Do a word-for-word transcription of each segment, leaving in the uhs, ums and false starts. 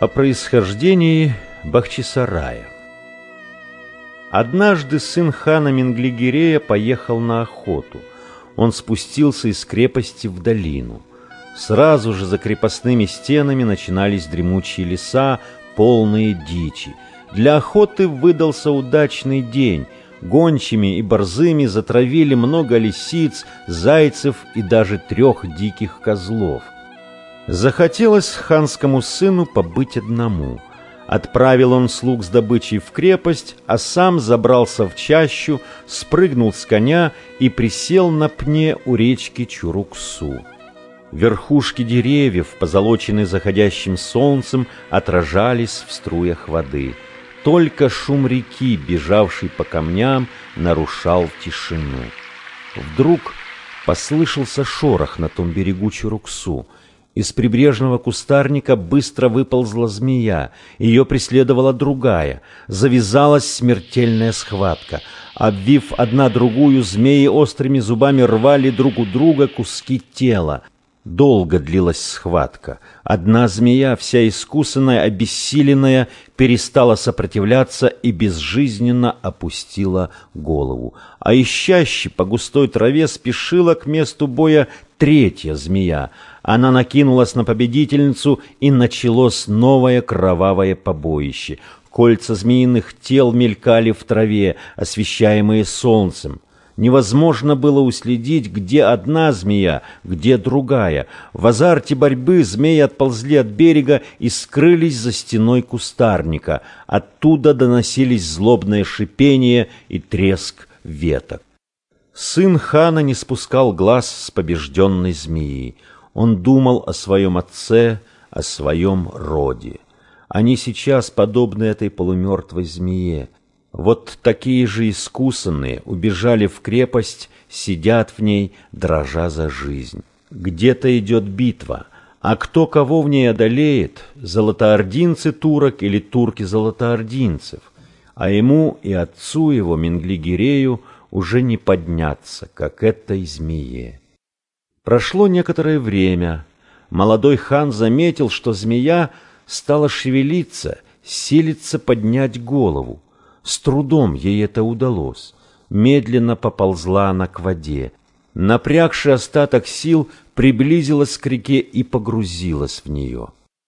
О происхождении Бахчисарая. Однажды сын хана Менгли-Гирея поехал на охоту. Он спустился из крепости в долину. Сразу же за крепостными стенами начинались дремучие леса, полные дичи. Для охоты выдался удачный день. Гончими и борзыми затравили много лисиц, зайцев и даже трех диких козлов. Захотелось ханскому сыну побыть одному. Отправил он слуг с добычей в крепость, а сам забрался в чащу, спрыгнул с коня и присел на пне у речки Чуруксу. Верхушки деревьев, позолоченные заходящим солнцем, отражались в струях воды. Только шум реки, бежавшей по камням, нарушал тишину. Вдруг послышался шорох на том берегу Чуруксу. Из прибрежного кустарника быстро выползла змея. Ее преследовала другая. Завязалась смертельная схватка. Обвив одна другую, змеи острыми зубами рвали друг у друга куски тела. Долго длилась схватка. Одна змея, вся искусанная, обессиленная, перестала сопротивляться и безжизненно опустила голову. А ищащи по густой траве спешила к месту боя третья змея. Она накинулась на победительницу, и началось новое кровавое побоище. Кольца змеиных тел мелькали в траве, освещаемые солнцем. Невозможно было уследить, где одна змея, где другая. В азарте борьбы змеи отползли от берега и скрылись за стеной кустарника. Оттуда доносились злобное шипение и треск веток. Сын хана не спускал глаз с побежденной змеи. Он думал о своем отце, о своем роде. Они сейчас подобны этой полумертвой змее. Вот такие же искусанные убежали в крепость, сидят в ней, дрожа за жизнь. Где-то идет битва, а кто кого в ней одолеет, золотоординцы турок или турки золотоординцев, а ему и отцу его, Менгли-Гирею, уже не подняться, как этой змее. Прошло некоторое время. Молодой хан заметил, что змея стала шевелиться, силится поднять голову. С трудом ей это удалось. Медленно поползла она к воде. Напрягши остаток сил, приблизилась к реке и погрузилась в нее.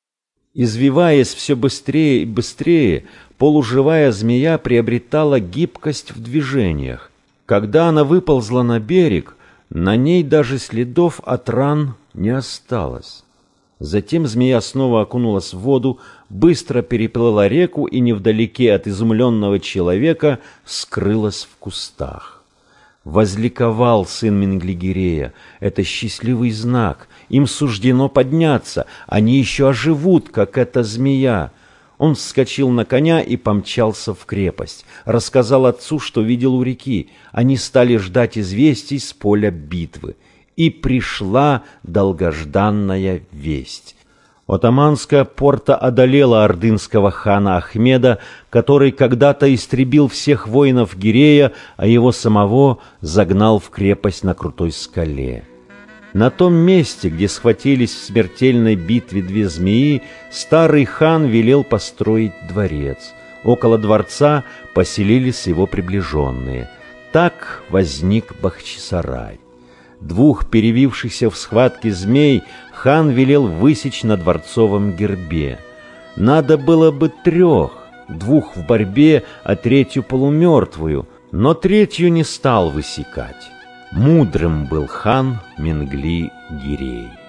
Извиваясь все быстрее и быстрее, полуживая змея приобретала гибкость в движениях. Когда она выползла на берег, на ней даже следов от ран не осталось. Затем змея снова окунулась в воду, быстро переплыла реку и невдалеке от изумленного человека скрылась в кустах. Возликовал сын Менгли-Гирея. Это счастливый знак. Им суждено подняться. Они еще оживут, как эта змея. Он вскочил на коня и помчался в крепость. Рассказал отцу, что видел у реки. Они стали ждать известий с поля битвы. И пришла долгожданная весть. Отаманская порта одолела ордынского хана Ахмеда, который когда-то истребил всех воинов Гирея, а его самого загнал в крепость на крутой скале. На том месте, где схватились в смертельной битве две змеи, старый хан велел построить дворец. Около дворца поселились его приближенные. Так возник Бахчисарай. Двух перевившихся в схватке змей хан велел высечь на дворцовом гербе. Надо было бы трех, двух в борьбе, а третью полумертвую, но третью не стал высекать. Мудрым был хан Менгли-Гирей.